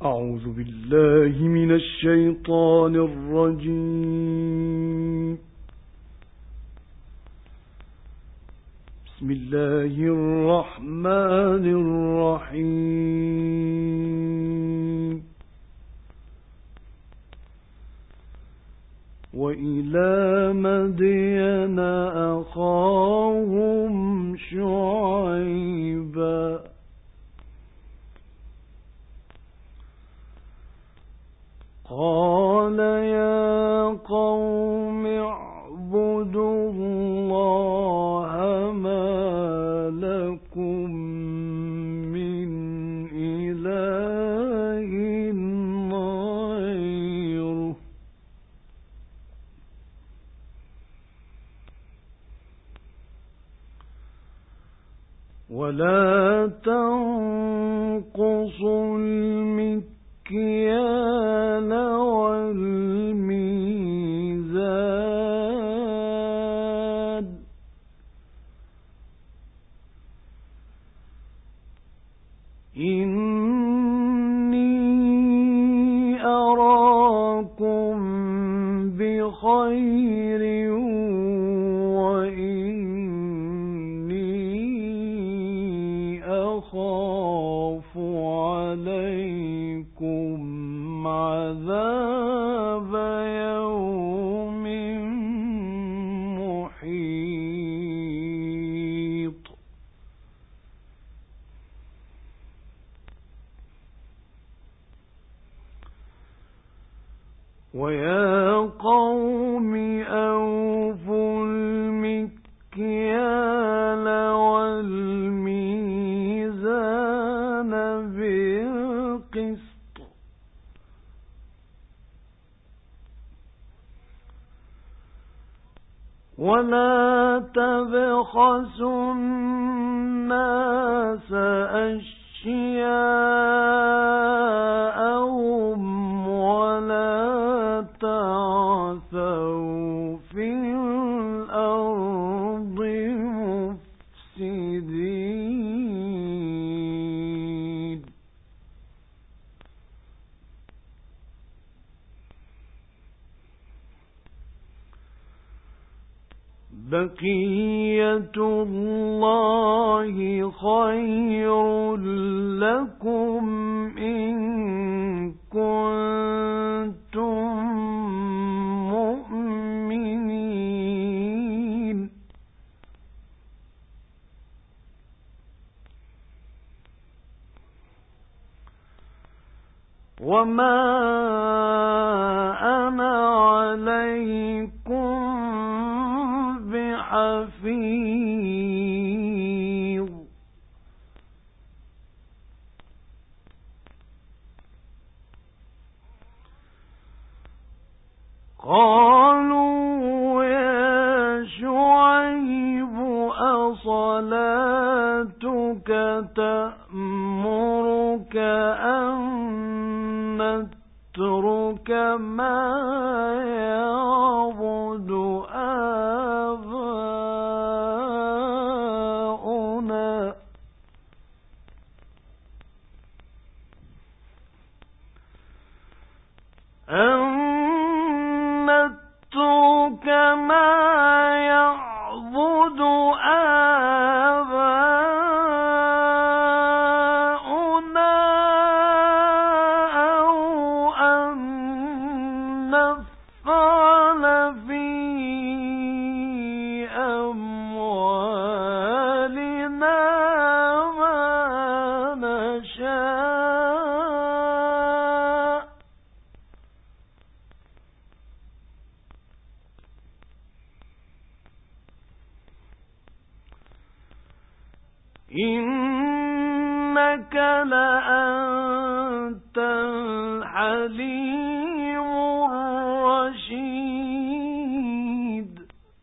أعوذ بالله من الشيطان الرجيم. بسم الله الرحمن الرحيم. وإلى مدين أخاهم شعيبا قال يا قوم اعبدوا الله ما لكم من إله غيره ولا تنقصوا المكيال والميزان إني أراكم بخير وإني أخاف عليكم عذاب يوم محيط ويا قوم أوفوا المكيال والميزان بالقسط ولا تبخسوا الناس أشياءهم ولا تعثوا في الأرض مفسدين بقية الله خير لكم إن كنتم مؤمنين وما أنا عليكم بحفيظ قالوا يا شعيب أصلاتك تأمرك أن نترك ما يعبد آباؤنا أو أن نفعل في أموالنا ما نشاء إنك لأنت الحليم الرشيد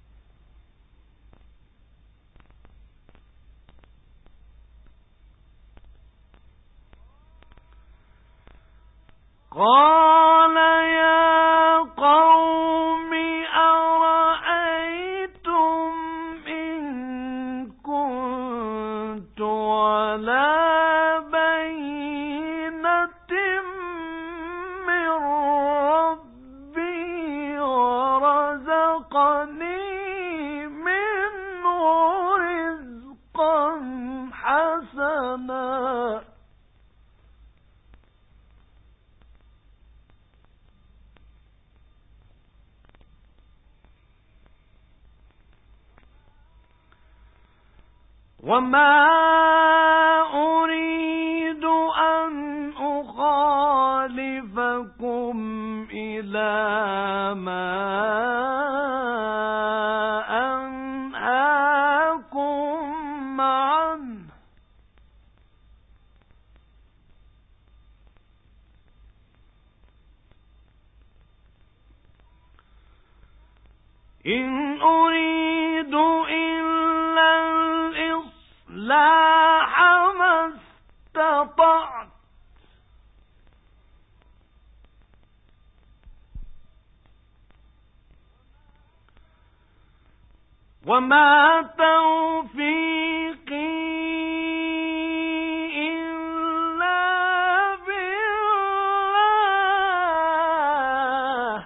قال يا قوم أرأيتم إن كنت على بينة وما أريد أن أخالفكم إلى ما أنهاكم عنه إن أريد إلا الإصلاح ما استطعت وما توفيقي إلا بالله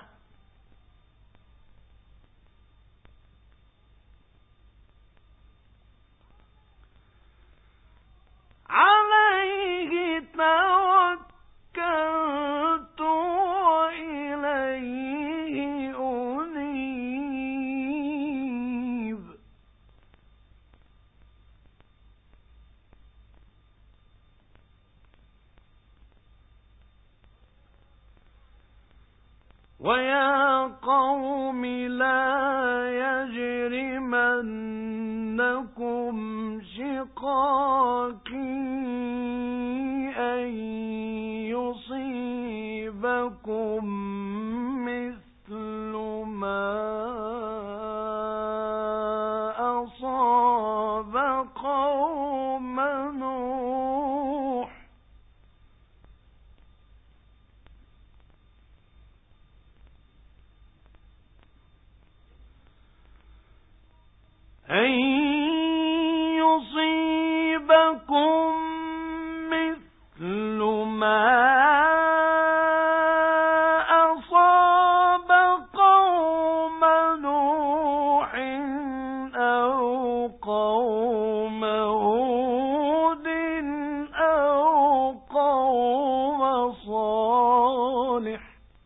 عليه توكلت وإليه أنيب ويا قوم لا يجرمنكم شقاقي أن يصيبكم مثل ما أصاب قوم نوح أن يصيبكم مثل ما أصاب قوم نوح أو قوم هود أو قوم صالح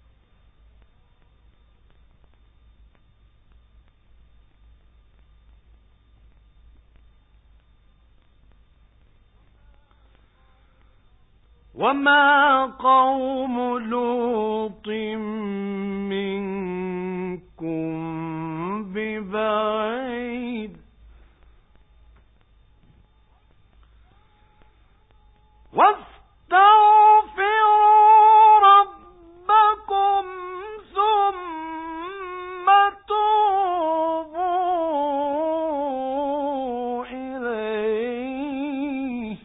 وما قوم لوط منكم ببعيد واستغفروا ربكم ثم توبوا إليه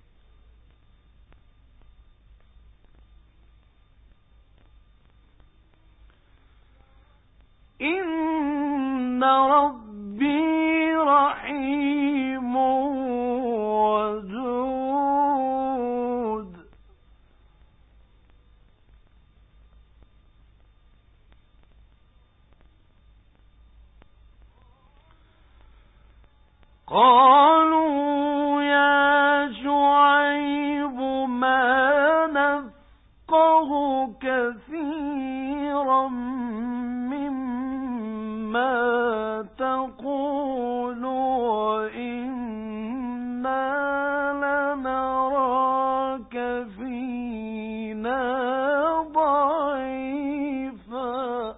إن ربي رحيم ودود قالوا يا شعيب ما نفقه كثيرا مما تقول وإنا لنراك فينا ضعيفا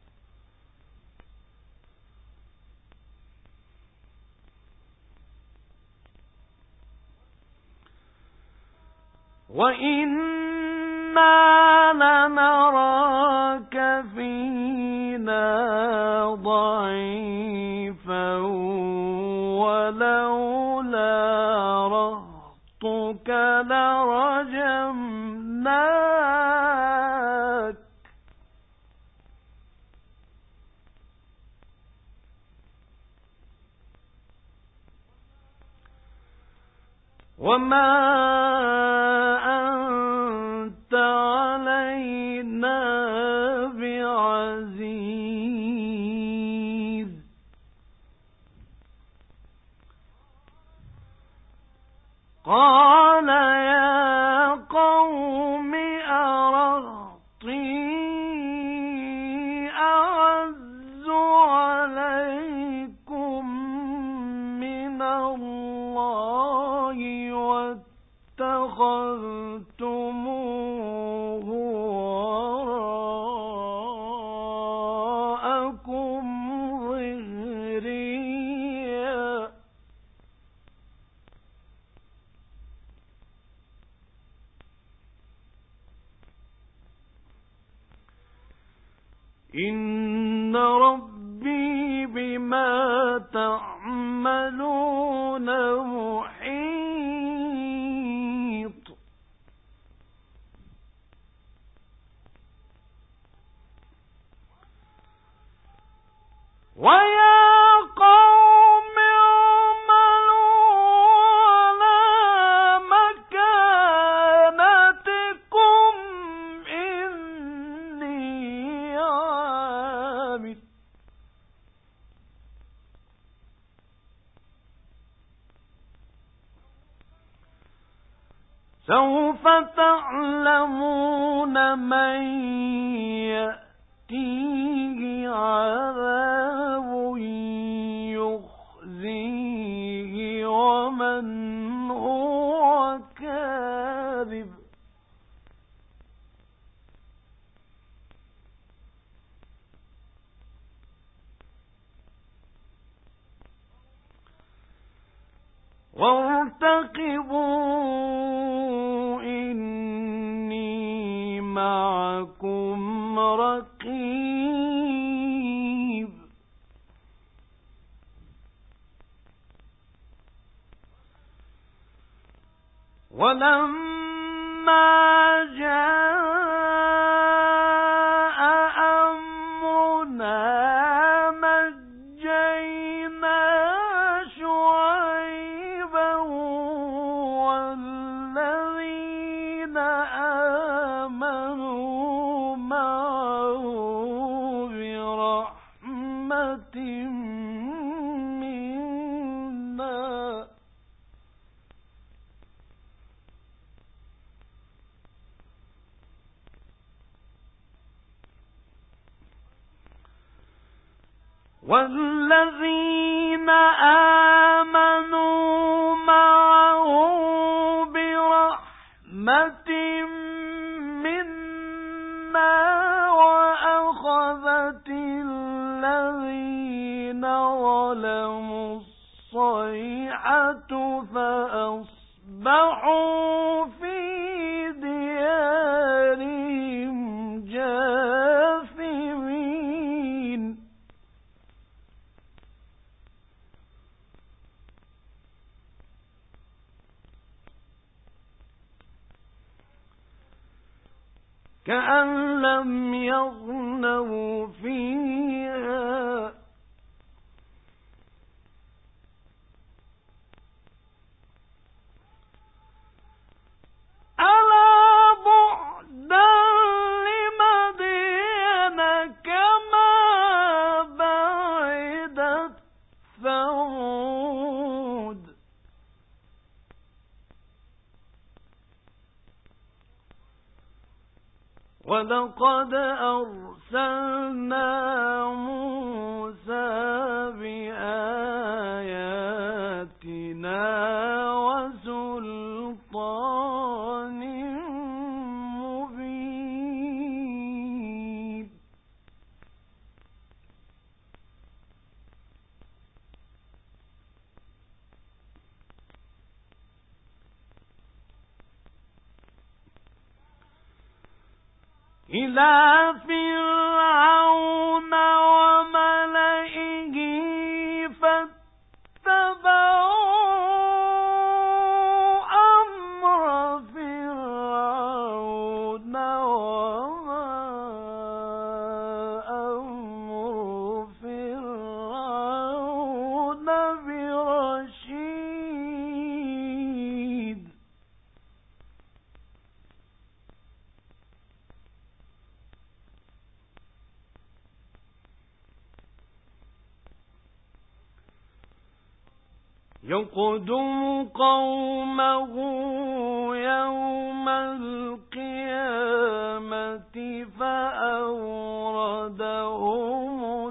ضعيفا ولولا رهطك لرجمناك وما أنت علينا بعزيز قال يا قوم أرهطي أعز عليكم من الله إن ربي بما تعملون محيط. ويا قوم اعملوا على مكانتكم إني عامل. سوف تعلمون من يأتيه عذاب يخزيه ومن هو كاذب. وارتقبوا إني معكم رقيب. ولما جاء أمرنا نجينا شعيبا والذين آمنوا معه برحمة منا والذين آمنوا معه برحمة منا وأخذت الذين ظلموا الصيحة فأصبحوا في ديارهم جاثمين. كأن لم يغنوا فيها ألا بعدا لمدين كما بعدت ثمود. ولقد أرسلنا موسى بآياتنا وسلطان مبين. إلى فرعون وملئه فاتبعوا أمر فرعون وما أمر فرعون برشيد. يقدم قومه يوم القيامة فأوردهم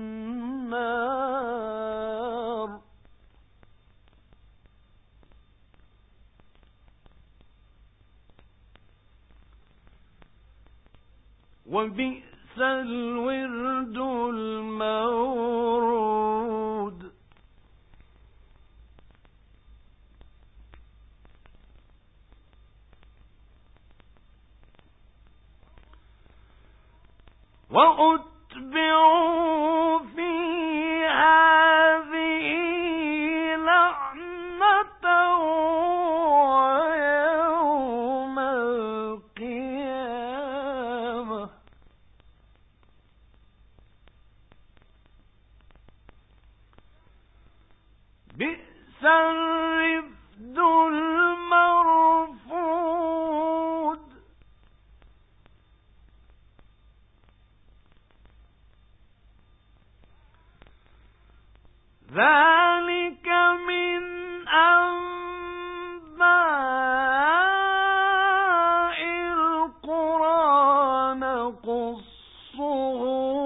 النار. وبئس الورد المورود. وأتبعوا وأتبعوا في هذه لعنة ويوم القيامة بئس الرفد المرفود ذلك من أنباء القرى نقصه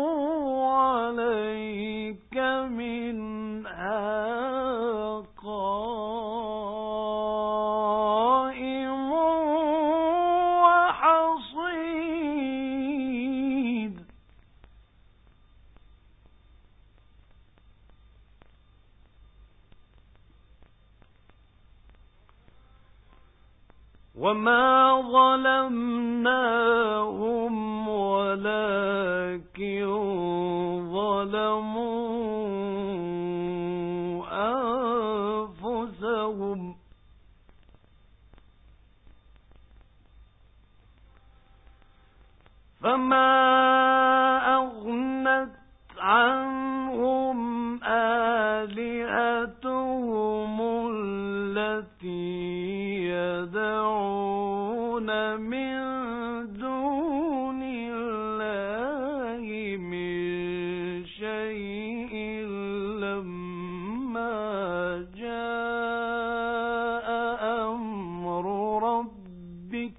عليك منها قائم وحصيد وما ظلمناهم ولكن ظلموا أنفسهم فما أغنت عنهم آلهتهم التي يدعون من دون الله من شيء لما جاء أمر ربك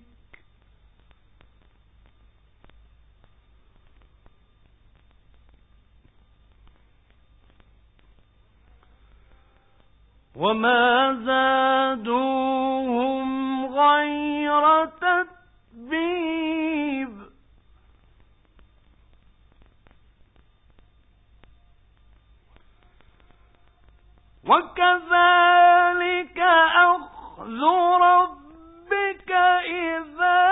وما زادوهم غير تتبيب وكذلك أخذ ربك إذا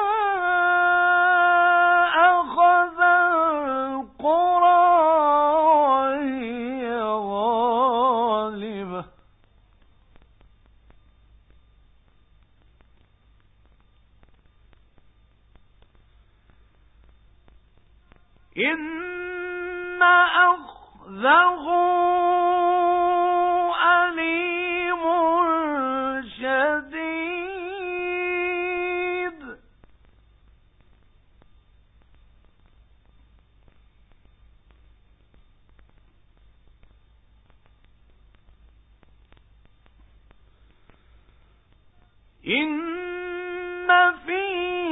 أخذ القرى وهي ظالمة إن أخذه أليم شديد إن في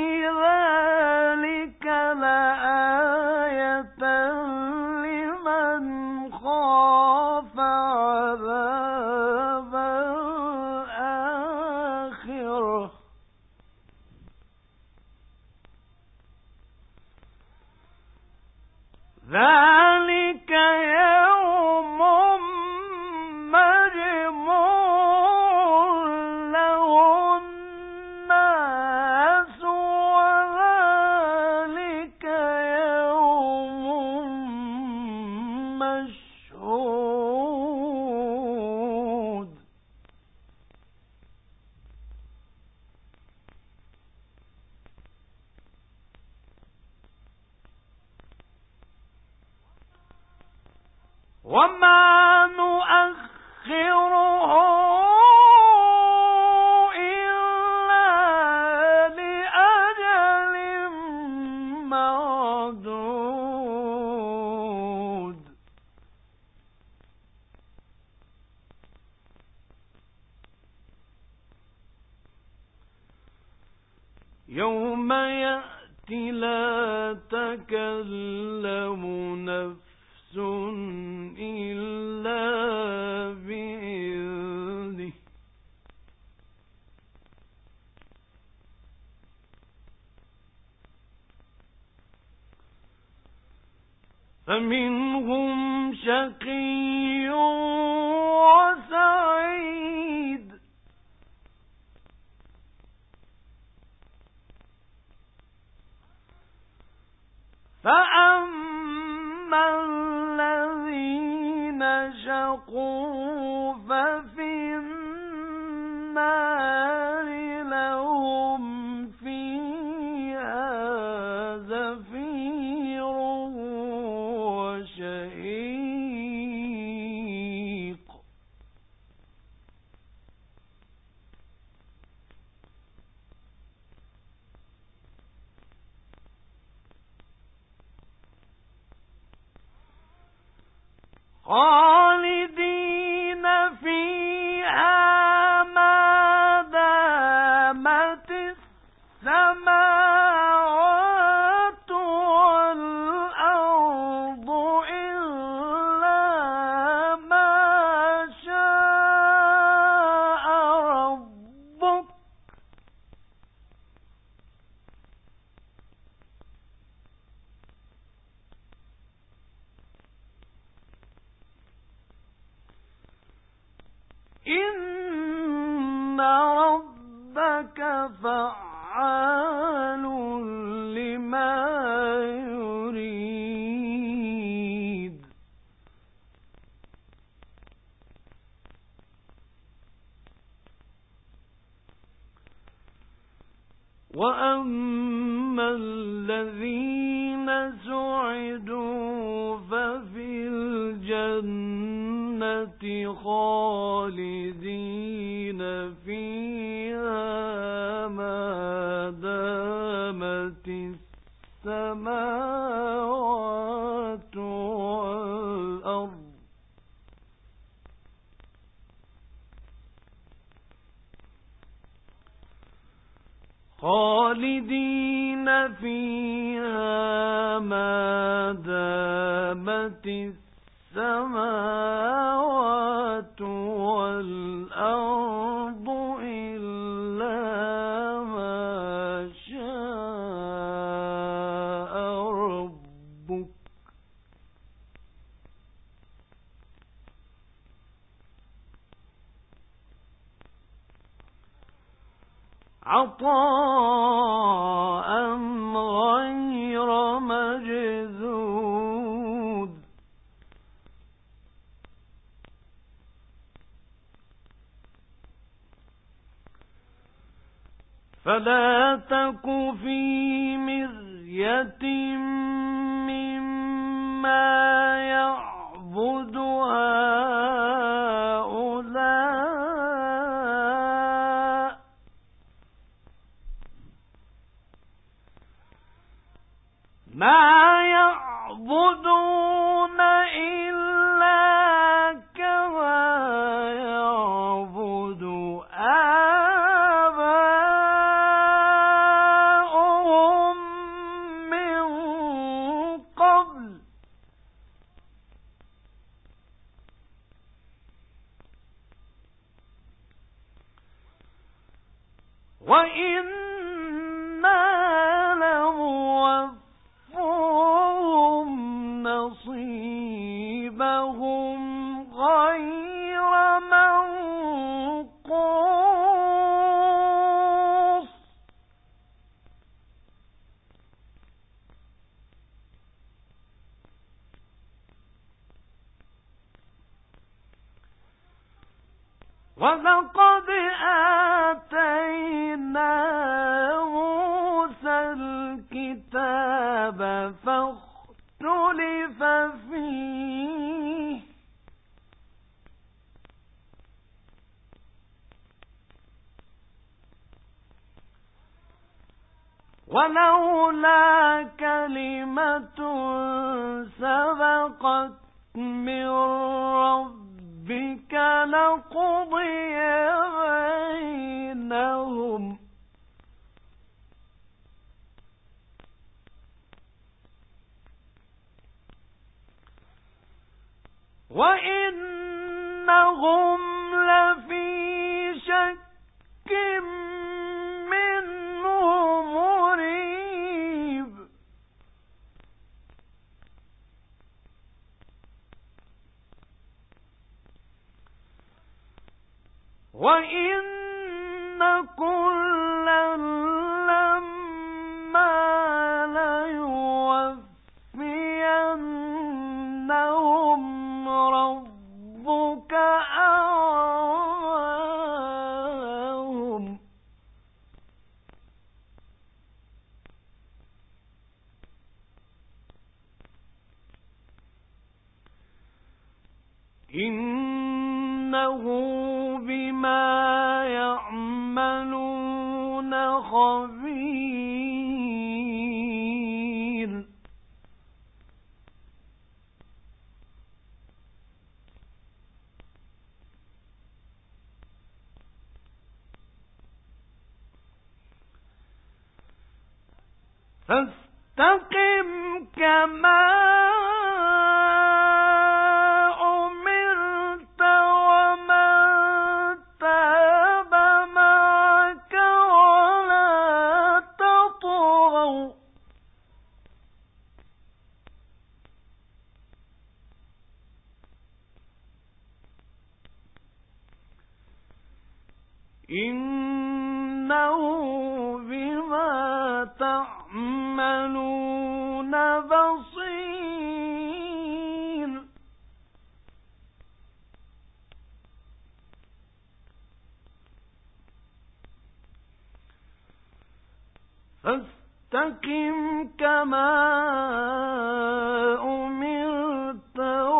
ذلك لآية لمن خاف عذاب الآخرة ذلك يوم مجموع له الناس وذلك يوم مشهود وما نؤخره إلا لأجل معدود يوم يأتي لا تكلم نفس إلا بإذنه فمنهم شقي وسعيد فأما خالدين فيها ما دامت السماوات والأرض إلا ما شاء ربك إن ربك فعال لما يريد وأما الذين سعدوا ففي الجنة خالدين فيها ما دامت السماوات والأرض خالدين فيها ما دامت السماوات والأرض إلا ما شاء ربك عطاء غير مجذوذ فلا تك في مرية مما يعبد هؤلاء ما يعبدون إلا كما يعبد آباؤهم من قبل وإنا لموفوهم نصيبهم غير منقوص ولقد آتينا موسى الكتاب فاختلف فيه ولولا كلمة سبقت من ربك لقضي بينهم وإنهم لفي شك منه مريب وإن كلا لما ليوفينهم ربك أعمالهم إنه بما يعملون خبير. فاستقم كما أمرت ومن تاب معك ولا تطغوا إنه بما تعملون بصير فاستقم كما أمرت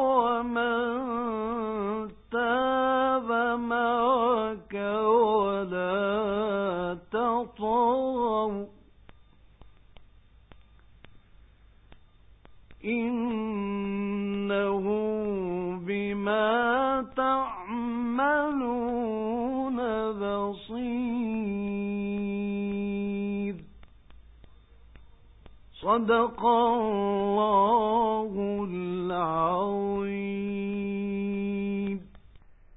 ومن تاب معك ولا تطغوا إنه بما تعملون بصير صدق الله العظيم